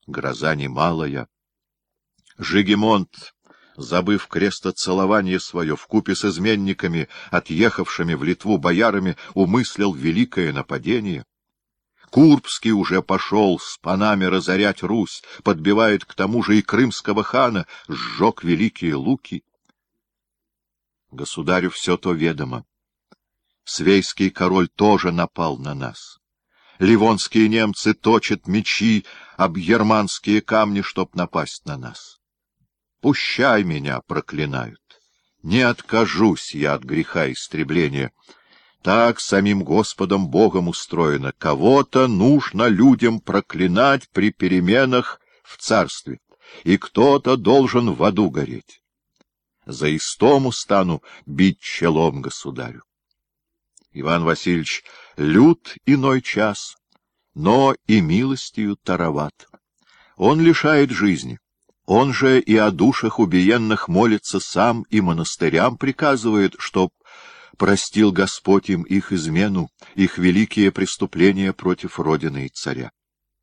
гроза немалая. Жигемонт, забыв крестоцелование свое, вкупе с изменниками, отъехавшими в Литву боярами, умыслил великое нападение. Курбский уже пошел с панами разорять Русь, подбивает к тому же и крымского хана, сжег великие луки. Государю все то ведомо. Свейский король тоже напал на нас. Ливонские немцы точат мечи об германские камни, чтоб напасть на нас. Пущай меня проклинают. Не откажусь я от греха истребления. Так самим Господом Богом устроено. Кого-то нужно людям проклинать при переменах в царстве, и кто-то должен в аду гореть. За истому стану бить челом государю. Иван Васильевич лют иной час, но и милостью тароват. Он лишает жизни. Он же и о душах убиенных молится сам, и монастырям приказывает, чтоб простил Господь им их измену, их великие преступления против Родины и царя.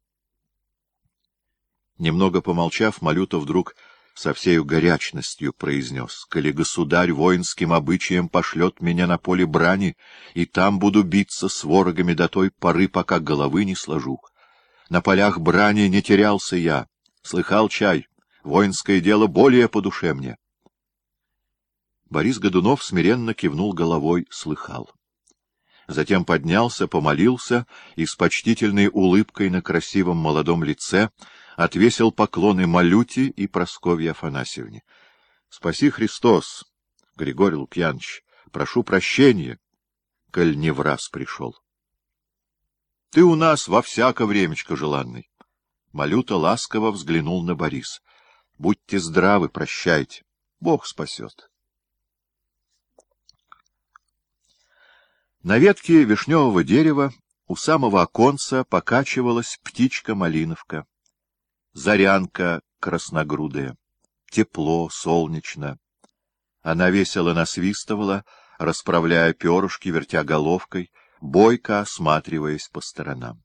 Немного помолчав, Малюта вдруг со всею горячностью произнес: «Коли государь воинским обычаем пошлет меня на поле брани, и там буду биться с ворогами до той поры, пока головы не сложу. На полях брани не терялся я, слыхал чай, воинское дело более по душе мне». Борис Годунов смиренно кивнул головой, слыхал. Затем поднялся, помолился и с почтительной улыбкой на красивом молодом лице отвесил поклоны Малюте и Прасковье Афанасьевне. — Спаси Христос, Григорий Лукьянович, прошу прощения, коль не враз пришел. — Ты у нас во всяко времечко желанный. Малюта ласково взглянул на Бориса. — Будьте здравы, прощайте. Бог спасет. На ветке вишневого дерева у самого оконца покачивалась птичка-малиновка. Зарянка красногрудая. Тепло, солнечно. Она весело насвистывала, расправляя перышки, вертя головкой, бойко осматриваясь по сторонам.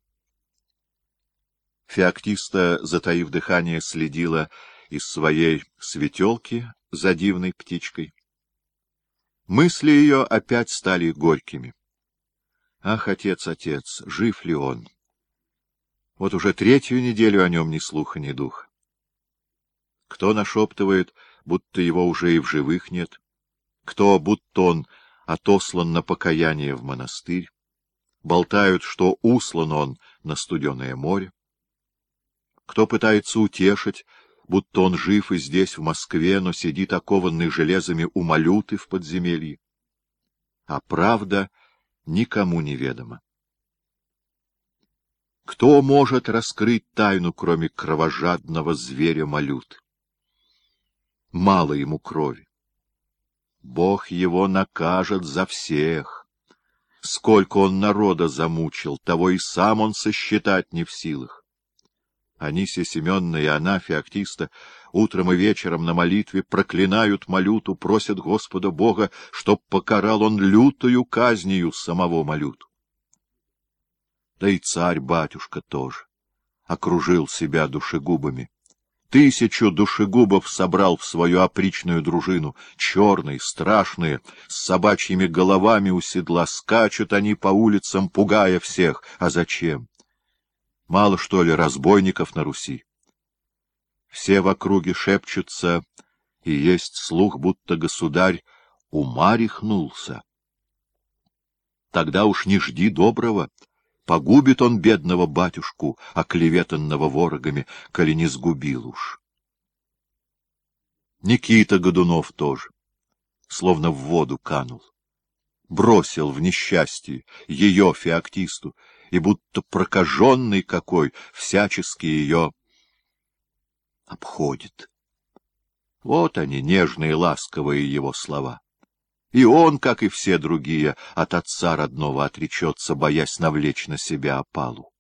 Феоктиста, затаив дыхание, следила из своей светелки за дивной птичкой. Мысли ее опять стали горькими. Ах, отец, отец, жив ли он? Вот уже третью неделю о нем ни слуха, ни духа. Кто нашептывает, будто его уже и в живых нет, кто, будто он отослан на покаяние в монастырь, болтают, что услан он на студеное море, кто пытается утешить, будто он жив и здесь, в Москве, но сидит окованный железами у Малюты в подземелье. А правда никому не ведома. Кто может раскрыть тайну, кроме кровожадного зверя Малюты? Мало ему крови. Бог его накажет за всех. Сколько он народа замучил, того и сам он сосчитать не в силах. Анисия Семеновна и она, Феоктиста, утром и вечером на молитве проклинают Малюту, просят Господа Бога, чтоб покарал он лютою казнью самого Малюту. Да и царь-батюшка тоже окружил себя душегубами. 1000 душегубов собрал в свою опричную дружину, черные, страшные, с собачьими головами у седла, скачут они по улицам, пугая всех. А зачем? Мало, что ли, разбойников на Руси? Все в округе шепчутся, и есть слух, будто государь ума рехнулся. Тогда уж не жди доброго. Погубит он бедного батюшку, оклеветанного ворогами, коли не сгубил уж. Никита Годунов тоже, словно в воду канул. Бросил в несчастье ее, Феоктисту, и будто прокаженный какой всячески ее обходит. Вот они, нежные, ласковые его слова. И он, как и все другие, от отца родного отречется, боясь навлечь на себя опалу.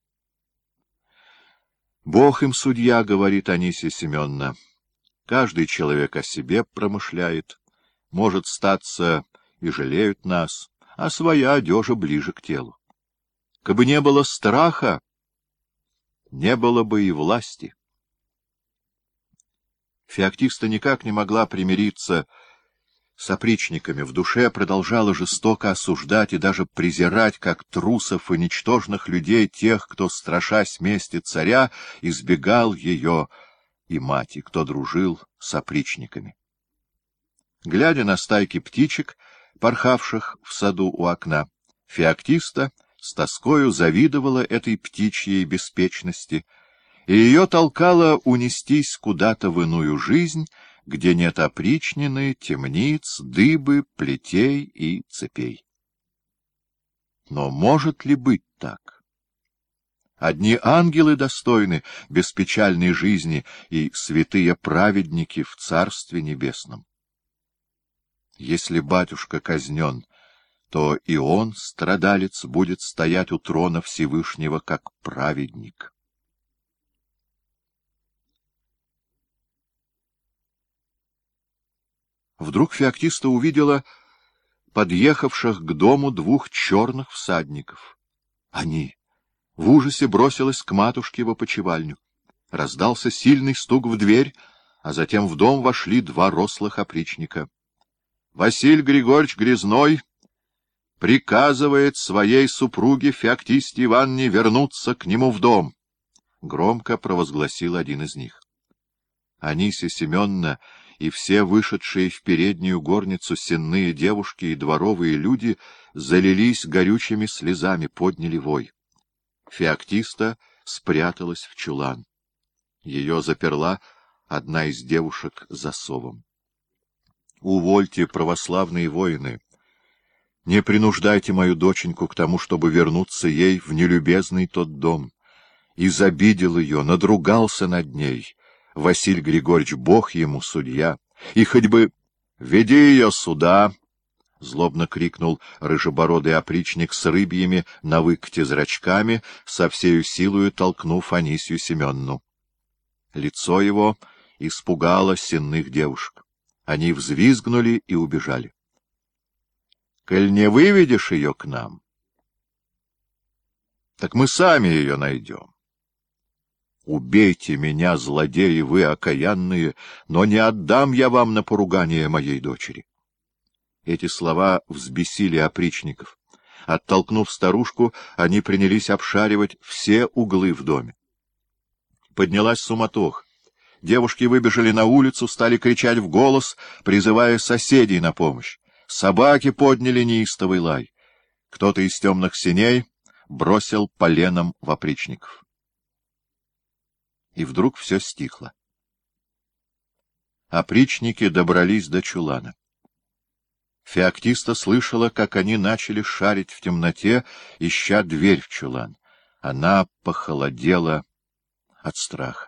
Бог им судья, говорит Анисия Семеновна. Каждый человек о себе промышляет. Может, статься и жалеют нас, а своя одежа ближе к телу. Кабы не было страха, не было бы и власти. Феоктиста никак не могла примириться с опричниками, в душе продолжала жестоко осуждать и даже презирать, как трусов и ничтожных людей, тех, кто, страшась мести царя, избегал ее и мать, и кто дружил с опричниками. Глядя на стайки птичек, порхавших в саду у окна, Феоктиста с тоскою завидовала этой птичьей беспечности, и ее толкало унестись куда-то в иную жизнь, где нет опричнины, темниц, дыбы, плетей и цепей. Но может ли быть так? Одни ангелы достойны беспечальной жизни и святые праведники в Царстве Небесном. Если батюшка казнен, то и он, страдалец, будет стоять у трона Всевышнего как праведник. Вдруг Феоктиста увидела подъехавших к дому двух черных всадников. Они в ужасе бросилась к матушке в опочивальню. Раздался сильный стук в дверь, а затем в дом вошли два рослых опричника. Василий Григорьевич Грязной приказывает своей супруге Феоктисте Ивановне вернуться к нему в дом, — громко провозгласил один из них. Анисья Семеновна и все вышедшие в переднюю горницу сенные девушки и дворовые люди залились горючими слезами, подняли вой. Феоктиста спряталась в чулан. Ее заперла одна из девушек засовом. — Увольте, православные воины! Не принуждайте мою доченьку к тому, чтобы вернуться ей в нелюбезный тот дом. Изобидел ее, надругался над ней. Василий Григорьевич, Бог ему судья. И хоть бы... — Веди ее сюда! — злобно крикнул рыжебородый опричник с рыбьими на выкате зрачками, со всею силою толкнув Анисью Семенну. Лицо его испугало сенных девушек. Они взвизгнули и убежали. — Коль не выведешь ее к нам, так мы сами ее найдем. Убейте меня, злодеи вы окаянные, но не отдам я вам на поругание моей дочери. Эти слова взбесили опричников. Оттолкнув старушку, они принялись обшаривать все углы в доме. Поднялась суматоха. Девушки выбежали на улицу, стали кричать в голос, призывая соседей на помощь. Собаки подняли неистовый лай. Кто-то из темных сеней бросил поленом в опричников. И вдруг все стихло. Опричники добрались до чулана. Феоктиста слышала, как они начали шарить в темноте, ища дверь в чулан. Она похолодела от страха.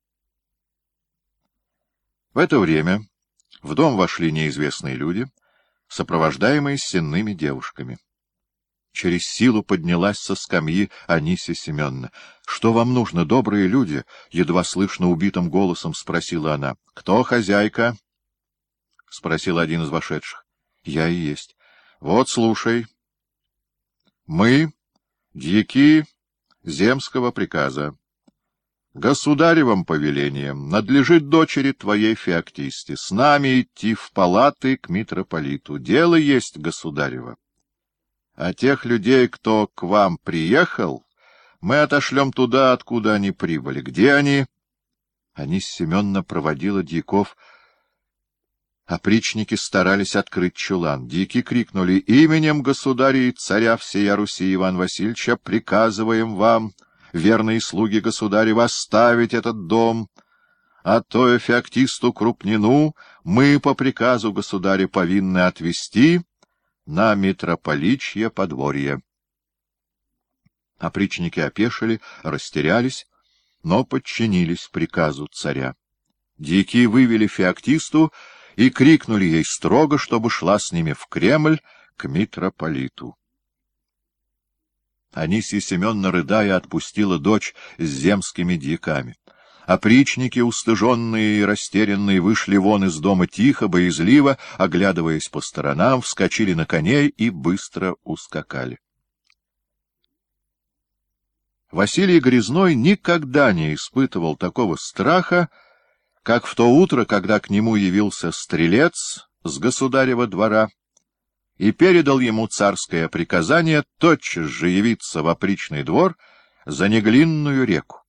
В это время в дом вошли неизвестные люди, сопровождаемые сенными девушками. Через силу поднялась со скамьи Анисья Семеновна. — Что вам нужно, добрые люди? — едва слышно убитым голосом спросила она. — Кто хозяйка? — спросил один из вошедших. — Я и есть. — Вот, слушай. Мы, дьяки земского приказа, государевым повелением надлежит дочери твоей Феоктисте с нами идти в палаты к митрополиту. Дело есть государево. А тех людей, кто к вам приехал, мы отошлем туда, откуда они прибыли. Где они? Анисья Семеновна проводила дьяков. Опричники старались открыть чулан. Дьяки крикнули: «Именем государя и царя всея Руси Ивана Васильевича приказываем вам, верные слуги государева, оставить этот дом, а то Феоктисту Крупнину мы по приказу государя повинны отвести на митрополичье подворье». Опричники опешили, растерялись, но подчинились приказу царя. Дьяки вывели Феоктисту и крикнули ей строго, чтобы шла с ними в Кремль к митрополиту. Анисья Семеновна, рыдая, отпустила дочь с земскими дьяками. Опричники, устыженные и растерянные, вышли вон из дома тихо, боязливо, оглядываясь по сторонам, вскочили на коней и быстро ускакали. Василий Грязной никогда не испытывал такого страха, как в то утро, когда к нему явился стрелец с государева двора и передал ему царское приказание тотчас же явиться в опричный двор за Неглинную реку.